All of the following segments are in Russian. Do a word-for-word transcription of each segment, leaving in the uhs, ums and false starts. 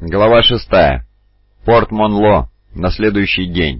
Глава шестая. Порт Монло. На следующий день.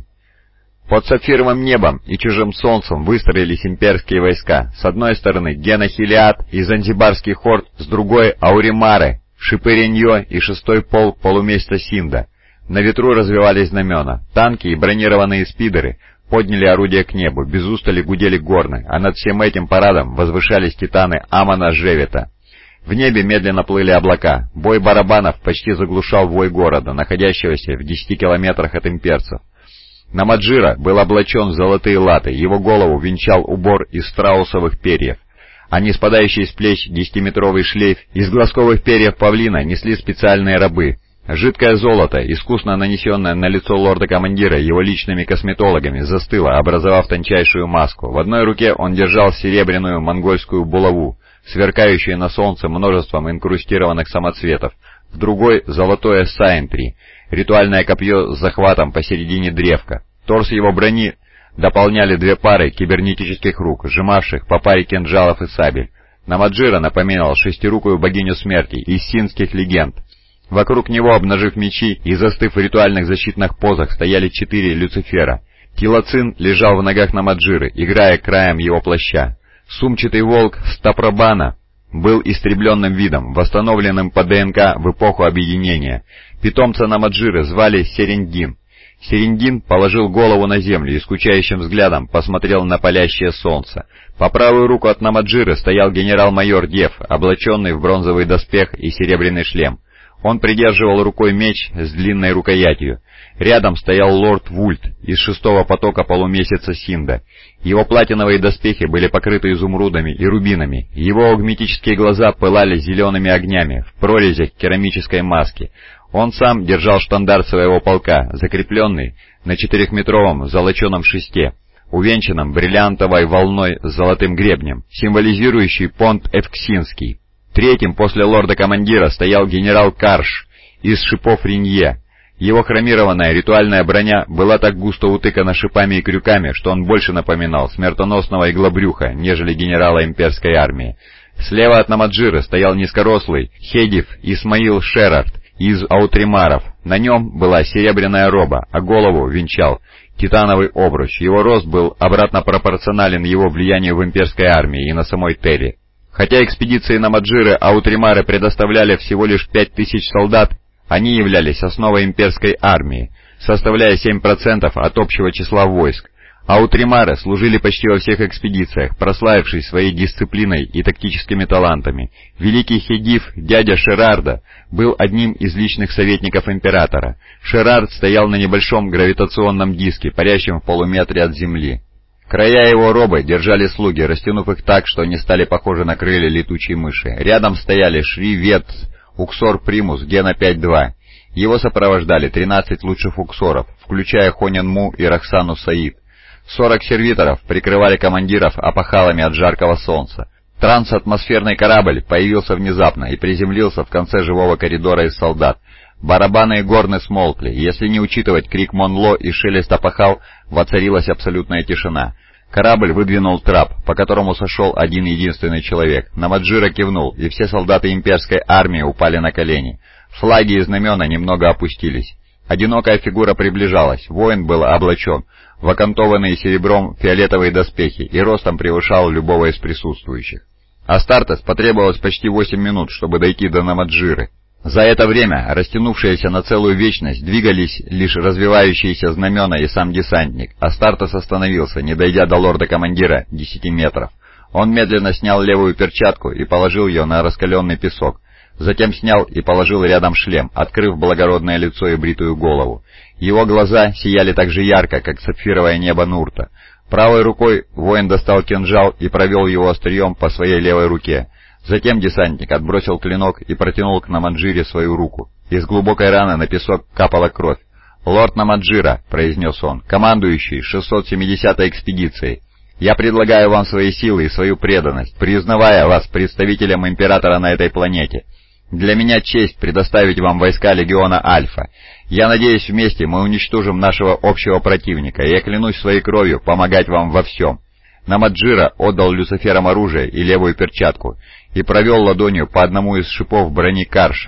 Под сапфировым небом и чужим солнцем выстроились имперские войска. С одной стороны Гена-Хилиад и Занзибарский хорд, с другой — Ауримары, Шипы-Реньо и шестой полк полумесяца Синда. На ветру развивались знамена. Танки и бронированные спидеры подняли орудия к небу, без устали гудели горны, а над всем этим парадом возвышались титаны Амона-Жевета. В небе медленно плыли облака. Бой барабанов почти заглушал вой города, находящегося в десяти километрах от имперцев. Намаджира был облачен в золотые латы, его голову венчал убор из страусовых перьев, а не спадающий с плеч десятиметровый шлейф из глазковых перьев павлина несли специальные рабы. Жидкое золото, искусно нанесенное на лицо лорда-командира его личными косметологами, застыло, образовав тончайшую маску. В одной руке он держал серебряную монгольскую булаву, сверкающую на солнце множеством инкрустированных самоцветов, в другой — золотое сайнтри, ритуальное копье с захватом посередине древка. Торс его брони дополняли две пары кибернетических рук, сжимавших по паре кинжалов и сабель. Намаджира напоминал шестирукую богиню смерти из синских легенд. Вокруг него, обнажив мечи и застыв в ритуальных защитных позах, стояли четыре Люцифера. Тилацин лежал в ногах Намаджиры, играя краем его плаща. Сумчатый волк Стапрабана был истребленным видом, восстановленным по ДНК в эпоху объединения. Питомца Намаджиры звали Серендин. Серендин положил голову на землю и скучающим взглядом посмотрел на палящее солнце. По правую руку от Намаджиры стоял генерал-майор Дев, облаченный в бронзовый доспех и серебряный шлем. Он придерживал рукой меч с длинной рукоятью. Рядом стоял лорд Вульт из шестого потока полумесяца Синда. Его платиновые доспехи были покрыты изумрудами и рубинами, его агметические глаза пылали зелеными огнями в прорезях керамической маски. Он сам держал штандарт своего полка, закрепленный на четырехметровом золоченом шесте, увенчанном бриллиантовой волной с золотым гребнем, символизирующий понт Эвксинский. Третьим после лорда-командира стоял генерал Карш из шипов Ренье. Его хромированная ритуальная броня была так густо утыкана шипами и крюками, что он больше напоминал смертоносного иглобрюха, нежели генерала имперской армии. Слева от Намаджиры стоял низкорослый Хедив Исмаил Шерард из Аутримаров. На нем была серебряная роба, а голову венчал титановый обруч. Его рост был обратно пропорционален его влиянию в имперской армии и на самой Терри. Хотя экспедиции Намаджиры Аутримары предоставляли всего лишь пять тысяч солдат, они являлись основой имперской армии, составляя семь процентов от общего числа войск. Аутримары служили почти во всех экспедициях, прославившись своей дисциплиной и тактическими талантами. Великий Хедив, дядя Шерарда, был одним из личных советников императора. Шерард стоял на небольшом гравитационном диске, парящем в полуметре от земли. Края его робы держали слуги, растянув их так, что они стали похожи на крылья летучей мыши. Рядом стояли Шри Вет Уксор Примус Гена пять два. Его сопровождали тринадцать лучших уксоров, включая Хонен Му и Роксану Саид. Сорок сервиторов прикрывали командиров опахалами от жаркого солнца. Трансатмосферный корабль появился внезапно и приземлился в конце живого коридора из солдат. Барабаны и горны смолкли, если не учитывать крик Монло и шелест опахал, воцарилась абсолютная тишина. Корабль выдвинул трап, по которому сошел один единственный человек. Намаджира кивнул, и все солдаты имперской армии упали на колени. Флаги и знамена немного опустились. Одинокая фигура приближалась, воин был облачен в окантованные серебром фиолетовые доспехи и ростом превышал любого из присутствующих. Астартес потребовалось почти восемь минут, чтобы дойти до Намаджиры. За это время, растянувшиеся на целую вечность, двигались лишь развивающиеся знамена и сам десантник. Астартес остановился, не дойдя до лорда-командира десяти метров. Он медленно снял левую перчатку и положил ее на раскаленный песок. Затем снял и положил рядом шлем, открыв благородное лицо и бритую голову. Его глаза сияли так же ярко, как сапфировое небо Нурта. Правой рукой воин достал кинжал и провел его острием по своей левой руке. Затем десантник отбросил клинок и протянул к Намаджире свою руку. Из глубокой раны на песок капала кровь. «Лорд Намаджира», — произнес он, — «командующий шестьсот семидесятой экспедицией, я предлагаю вам свои силы и свою преданность, признавая вас представителем Императора на этой планете. Для меня честь предоставить вам войска Легиона Альфа. Я надеюсь, вместе мы уничтожим нашего общего противника, и я клянусь своей кровью помогать вам во всем». Намаджира отдал Люциферам оружие и левую перчатку и провел ладонью по одному из шипов брони Карша.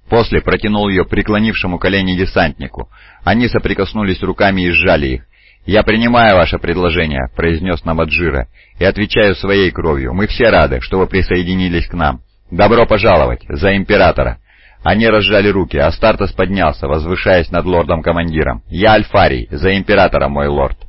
После протянул ее преклонившему колени десантнику. Они соприкоснулись руками и сжали их. «Я принимаю ваше предложение», — произнес Намаджира, — «и отвечаю своей кровью. Мы все рады, что вы присоединились к нам. Добро пожаловать! За Императора!» Они разжали руки, а Астартес поднялся, возвышаясь над лордом-командиром. «Я Альфарий, за Императора, мой лорд!»